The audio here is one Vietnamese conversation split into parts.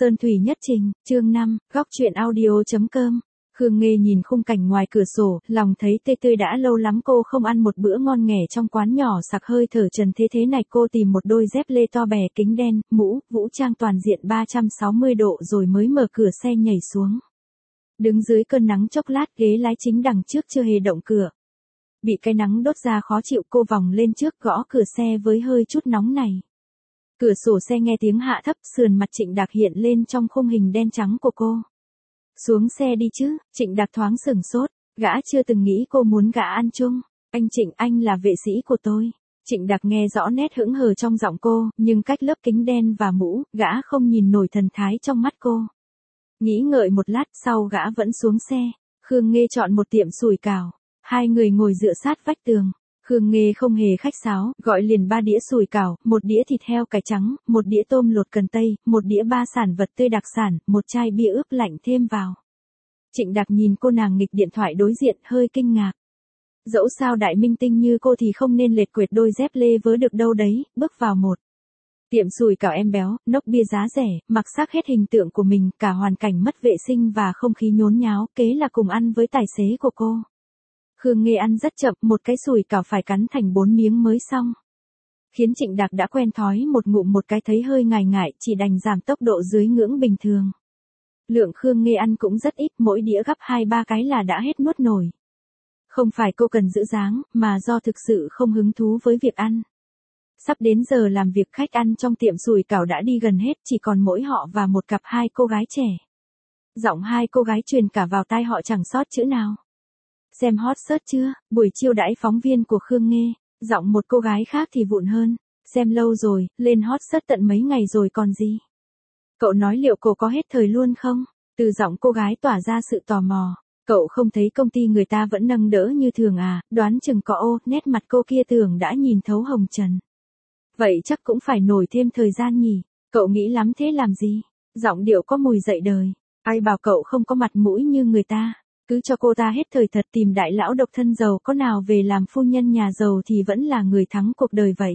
Sơn thủy nhất trình, chương 5, góc truyện audio.com. Khương Nghê nhìn khung cảnh ngoài cửa sổ, lòng thấy tê tươi, đã lâu lắm cô không ăn một bữa ngon nghẻ trong quán nhỏ sặc hơi thở trần thế này. Cô tìm một đôi dép lê to bè, kính đen, mũ, vũ trang toàn diện 360 độ rồi mới mở cửa xe nhảy xuống. Đứng dưới cơn nắng chốc lát, ghế lái chính đằng trước chưa hề động cửa. Bị cái nắng đốt ra khó chịu, cô vòng lên trước gõ cửa xe với hơi chút nóng này. Cửa sổ xe nghe tiếng hạ thấp, sườn mặt Trịnh Đạc hiện lên trong khung hình đen trắng của cô. Xuống xe đi chứ, Trịnh Đạc thoáng sửng sốt, gã chưa từng nghĩ cô muốn gã ăn chung. Anh Trịnh, anh là vệ sĩ của tôi. Trịnh Đạc nghe rõ nét hững hờ trong giọng cô, nhưng cách lớp kính đen và mũ, gã không nhìn nổi thần thái trong mắt cô. Nghĩ ngợi một lát sau gã vẫn xuống xe. Khương Nghê chọn một tiệm sủi cảo. Hai người ngồi dựa sát vách tường. Khương Nghê không hề khách sáo, gọi liền 3 đĩa sủi cảo, 1 đĩa thịt heo cải trắng, 1 đĩa tôm lột cần tây, 1 đĩa 3 sản vật tươi đặc sản, 1 chai bia ướp lạnh thêm vào. Trịnh Đạc nhìn cô nàng nghịch điện thoại đối diện, hơi kinh ngạc. Dẫu sao đại minh tinh như cô thì không nên lệch quệt đôi dép lê vớ được đâu đấy. Bước vào một tiệm sủi cảo em béo, nốc bia giá rẻ, mặc xác hết hình tượng của mình, cả hoàn cảnh mất vệ sinh và không khí nhốn nháo, kế là cùng ăn với tài xế của cô. Khương Nghê ăn rất chậm, một cái sủi cảo phải cắn thành 4 miếng mới xong. Khiến Trịnh Đạc đã quen thói, một ngụm một cái thấy hơi ngại, chỉ đành giảm tốc độ dưới ngưỡng bình thường. Lượng Khương Nghê ăn cũng rất ít, mỗi đĩa gắp 2-3 cái là đã hết nuốt nổi. Không phải cô cần giữ dáng, mà do thực sự không hứng thú với việc ăn. Sắp đến giờ làm việc, khách ăn trong tiệm sủi cảo đã đi gần hết, chỉ còn mỗi họ và một cặp 2 cô gái trẻ. Giọng 2 cô gái truyền cả vào tai họ chẳng sót chữ nào. Xem hot search chưa, buổi chiêu đãi phóng viên của Khương Nghê. Giọng một cô gái khác thì vụn hơn. Xem lâu rồi, lên hot search tận mấy ngày rồi còn gì. Cậu nói liệu cô có hết thời luôn không? Từ giọng cô gái tỏa ra sự tò mò. Cậu không thấy công ty người ta vẫn nâng đỡ như thường à, đoán chừng có ô, nét mặt cô kia tưởng đã nhìn thấu hồng trần. Vậy chắc cũng phải nổi thêm thời gian nhỉ, cậu nghĩ lắm thế làm gì? Giọng điệu có mùi dậy đời. Ai bảo cậu không có mặt mũi như người ta? Cứ cho cô ta hết thời thật, tìm đại lão độc thân giàu có nào về làm phu nhân nhà giàu thì vẫn là người thắng cuộc đời vậy.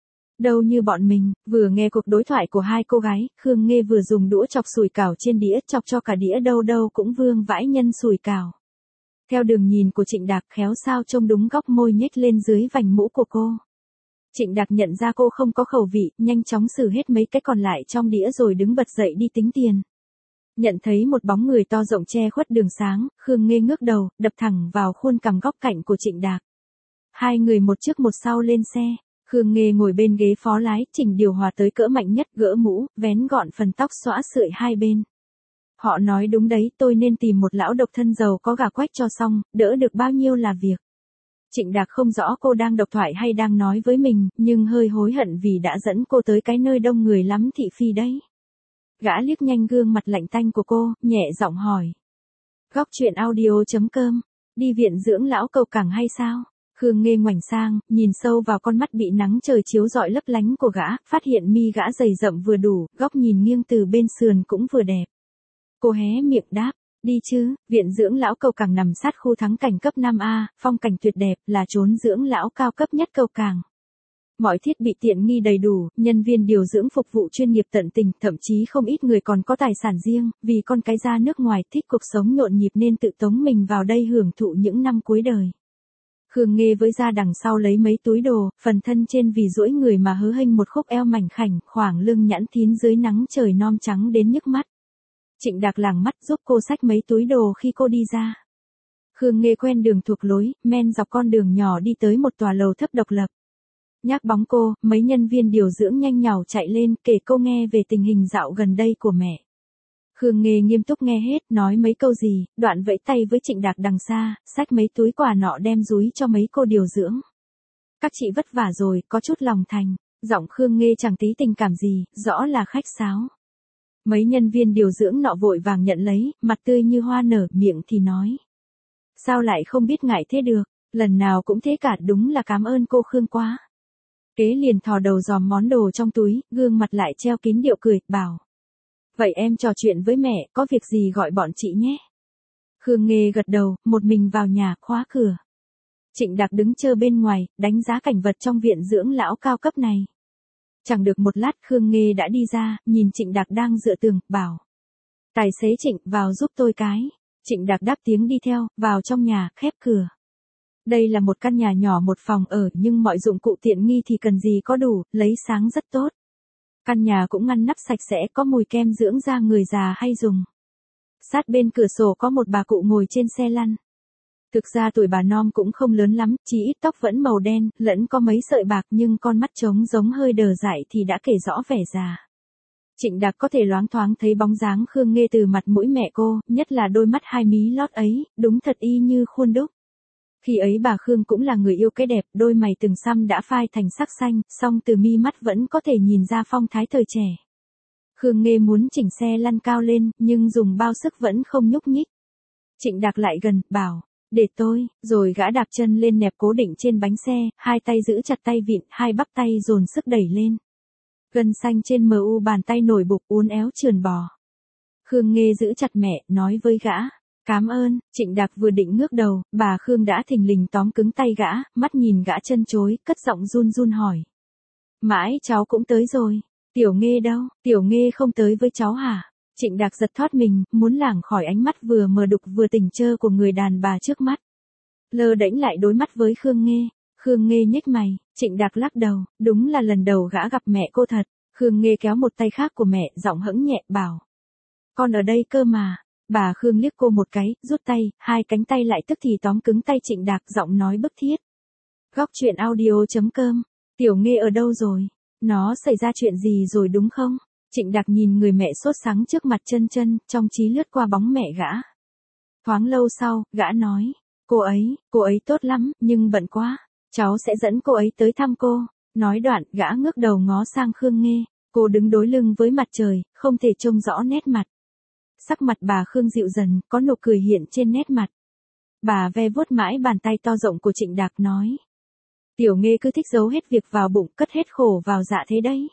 Đâu như bọn mình. Vừa nghe cuộc đối thoại của 2 cô gái, Khương Nghê vừa dùng đũa chọc sủi cảo trên đĩa, chọc cho cả đĩa đâu cũng vương vãi nhân sủi cảo. Theo đường nhìn của Trịnh Đạc, khéo sao trông đúng góc môi nhếch lên dưới vành mũ của cô. Trịnh Đạc nhận ra cô không có khẩu vị, nhanh chóng xử hết mấy cái còn lại trong đĩa rồi đứng bật dậy đi tính tiền. Nhận thấy một bóng người to rộng che khuất đường sáng, Khương Nghê ngước đầu, đập thẳng vào khuôn cằm góc cạnh của Trịnh Đạc. Hai người một trước một sau lên xe. Khương Nghê ngồi bên ghế phó lái, chỉnh điều hòa tới cỡ mạnh nhất, gỡ mũ, vén gọn phần tóc xõa sợi hai bên. Họ nói đúng đấy, tôi nên tìm một lão độc thân giàu có gà quách cho xong, đỡ được bao nhiêu là việc. Trịnh Đạc không rõ cô đang độc thoại hay đang nói với mình, nhưng hơi hối hận vì đã dẫn cô tới cái nơi đông người lắm thị phi đấy. Gã liếc nhanh gương mặt lạnh tanh của cô, nhẹ giọng hỏi. Góc truyện audio.com, đi viện dưỡng lão cầu cảng hay sao? Khương Nghê ngoảnh sang, nhìn sâu vào con mắt bị nắng trời chiếu rọi lấp lánh của gã, phát hiện mi gã dày rậm vừa đủ, góc nhìn nghiêng từ bên sườn cũng vừa đẹp. Cô hé miệng đáp, đi chứ, viện dưỡng lão cầu cảng nằm sát khu thắng cảnh cấp 5A, phong cảnh tuyệt đẹp, là chốn dưỡng lão cao cấp nhất cầu cảng. Mọi thiết bị tiện nghi đầy đủ, nhân viên điều dưỡng phục vụ chuyên nghiệp tận tình, thậm chí không ít người còn có tài sản riêng, vì con cái ra nước ngoài thích cuộc sống nhộn nhịp nên tự tống mình vào đây hưởng thụ những năm cuối đời. Khương Nghê với ra đằng sau lấy mấy túi đồ, phần thân trên vì duỗi người mà hớ hênh một khúc eo mảnh khảnh, khoảng lưng nhẵn thín dưới nắng trời nom trắng đến nhức mắt. Trịnh Đạc lảng mắt giúp cô xách mấy túi đồ khi cô đi ra. Khương Nghê quen đường thuộc lối, men dọc con đường nhỏ đi tới một tòa lầu thấp độc lập. Nhác bóng cô, mấy nhân viên điều dưỡng nhanh nhảu chạy lên kể cô nghe về tình hình dạo gần đây của mẹ. Khương Nghê nghiêm túc nghe hết, nói mấy câu gì, đoạn vẫy tay với Trịnh Đạc đằng xa, xách mấy túi quà nọ đem dúi cho mấy cô điều dưỡng. Các chị vất vả rồi, có chút lòng thành. Giọng Khương Nghê chẳng tí tình cảm gì, rõ là khách sáo. Mấy nhân viên điều dưỡng nọ vội vàng nhận lấy, mặt tươi như hoa nở, miệng thì nói. Sao lại không biết ngại thế được, lần nào cũng thế cả, đúng là cảm ơn cô Khương quá. Kế liền thò đầu dòm món đồ trong túi, gương mặt lại treo kín điệu cười, bảo. Vậy em trò chuyện với mẹ, có việc gì gọi bọn chị nhé. Khương Nghê gật đầu, một mình vào nhà, khóa cửa. Trịnh Đạc đứng chờ bên ngoài, đánh giá cảnh vật trong viện dưỡng lão cao cấp này. Chẳng được một lát Khương Nghê đã đi ra, nhìn Trịnh Đạc đang dựa tường, bảo. Tài xế Trịnh, vào giúp tôi cái. Trịnh Đạc đáp tiếng đi theo, vào trong nhà, khép cửa. Đây là một căn nhà nhỏ một phòng ở nhưng mọi dụng cụ tiện nghi thì cần gì có đủ, lấy sáng rất tốt. Căn nhà cũng ngăn nắp sạch sẽ, có mùi kem dưỡng da người già hay dùng. Sát bên cửa sổ có một bà cụ ngồi trên xe lăn. Thực ra tuổi bà Nom cũng không lớn lắm, chỉ ít tóc vẫn màu đen, lẫn có mấy sợi bạc nhưng con mắt trống giống hơi đờ dại thì đã kể rõ vẻ già. Trịnh Đạc có thể loáng thoáng thấy bóng dáng Khương Nghê từ mặt mũi mẹ cô, nhất là đôi mắt hai mí lót ấy, đúng thật y như khuôn đúc. Khi ấy bà Khương cũng là người yêu cái đẹp, đôi mày từng xăm đã phai thành sắc xanh, song từ mi mắt vẫn có thể nhìn ra phong thái thời trẻ. Khương Nghê muốn chỉnh xe lăn cao lên, nhưng dùng bao sức vẫn không nhúc nhích. Trịnh Đạc lại gần, bảo, để tôi, rồi gã đạp chân lên nẹp cố định trên bánh xe, hai tay giữ chặt tay vịn, hai bắp tay dồn sức đẩy lên. Gân xanh trên mu bàn tay nổi bục uốn éo trườn bò. Khương Nghê giữ chặt mẹ, nói với gã. Cám ơn. Trịnh Đạc vừa định ngước đầu, bà Khương đã thình lình tóm cứng tay gã, mắt nhìn gã chân chối, cất giọng run run hỏi. Mãi cháu cũng tới rồi. Tiểu Nghê đâu? Tiểu Nghê không tới với cháu hả? Trịnh Đạc giật thoát mình, muốn lảng khỏi ánh mắt vừa mờ đục vừa tỉnh trơ của người đàn bà trước mắt. Lơ đễnh lại đối mắt với Khương Nghê. Khương Nghê nhếch mày, Trịnh Đạc lắc đầu, đúng là lần đầu gã gặp mẹ cô thật. Khương Nghê kéo một tay khác của mẹ, giọng hững nhẹ, bảo. Con ở đây cơ mà. Bà Khương liếc cô một cái, rút tay, hai cánh tay lại tức thì tóm cứng tay Trịnh Đạc, giọng nói bức thiết. Góc truyện audio.com. Tiểu Nghê ở đâu rồi? Nó xảy ra chuyện gì rồi đúng không? Trịnh Đạc nhìn người mẹ sốt sắng trước mặt chân chân, trong trí lướt qua bóng mẹ gã. Thoáng lâu sau, gã nói. Cô ấy tốt lắm, nhưng bận quá. Cháu sẽ dẫn cô ấy tới thăm cô. Nói đoạn, gã ngước đầu ngó sang Khương Nghê. Cô đứng đối lưng với mặt trời, không thể trông rõ nét mặt. Sắc mặt bà Khương dịu dần, có nụ cười hiện trên nét mặt. Bà ve vuốt mãi bàn tay to rộng của Trịnh Đạc nói. Tiểu Nghê cứ thích giấu hết việc vào bụng, cất hết khổ vào dạ thế đấy.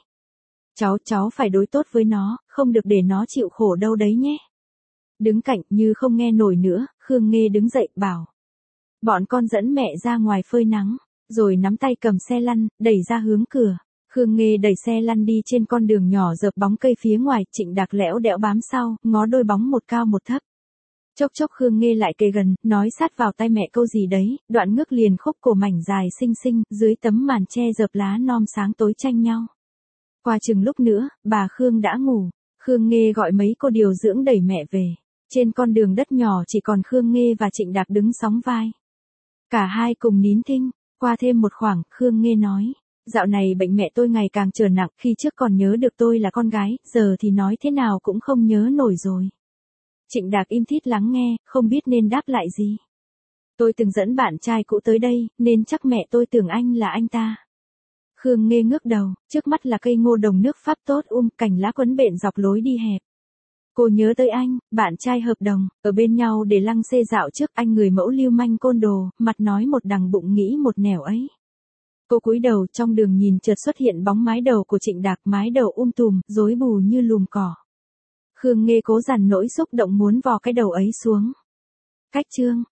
Cháu phải đối tốt với nó, không được để nó chịu khổ đâu đấy nhé. Đứng cạnh như không nghe nổi nữa, Khương Nghê đứng dậy, bảo. Bọn con dẫn mẹ ra ngoài phơi nắng, rồi nắm tay cầm xe lăn, đẩy ra hướng cửa. Khương Nghê đẩy xe lăn đi trên con đường nhỏ dợp bóng cây phía ngoài, Trịnh Đạc lẽo đẽo bám sau, ngó đôi bóng một cao một thấp. Chốc chốc Khương Nghê lại kề gần, nói sát vào tai mẹ câu gì đấy, đoạn ngước liền khúc cổ mảnh dài xinh xinh, dưới tấm màn che dợp lá non sáng tối tranh nhau. Qua chừng lúc nữa, bà Khương đã ngủ, Khương Nghê gọi mấy cô điều dưỡng đẩy mẹ về. Trên con đường đất nhỏ chỉ còn Khương Nghê và Trịnh Đạc đứng sóng vai. Cả hai cùng nín thinh, qua thêm một khoảng, Khương Nghê nói. Dạo này bệnh mẹ tôi ngày càng trở nặng, khi trước còn nhớ được tôi là con gái, giờ thì nói thế nào cũng không nhớ nổi rồi. Trịnh Đạc im thít lắng nghe, không biết nên đáp lại gì. Tôi từng dẫn bạn trai cũ tới đây, nên chắc mẹ tôi tưởng anh là anh ta. Khương Nghê ngước đầu, trước mắt là cây ngô đồng nước Pháp tốt cành lá quấn bện dọc lối đi hẹp. Cô nhớ tới anh, bạn trai hợp đồng, ở bên nhau để lăng xê dạo trước, anh người mẫu lưu manh côn đồ, mặt nói một đằng bụng nghĩ một nẻo ấy. Cô cúi đầu, trong đường nhìn chợt xuất hiện bóng mái đầu của Trịnh Đạc, mái đầu tùm, rối bù như lùm cỏ. Khương Nghê cố dằn nỗi xúc động muốn vò cái đầu ấy xuống. Cách chương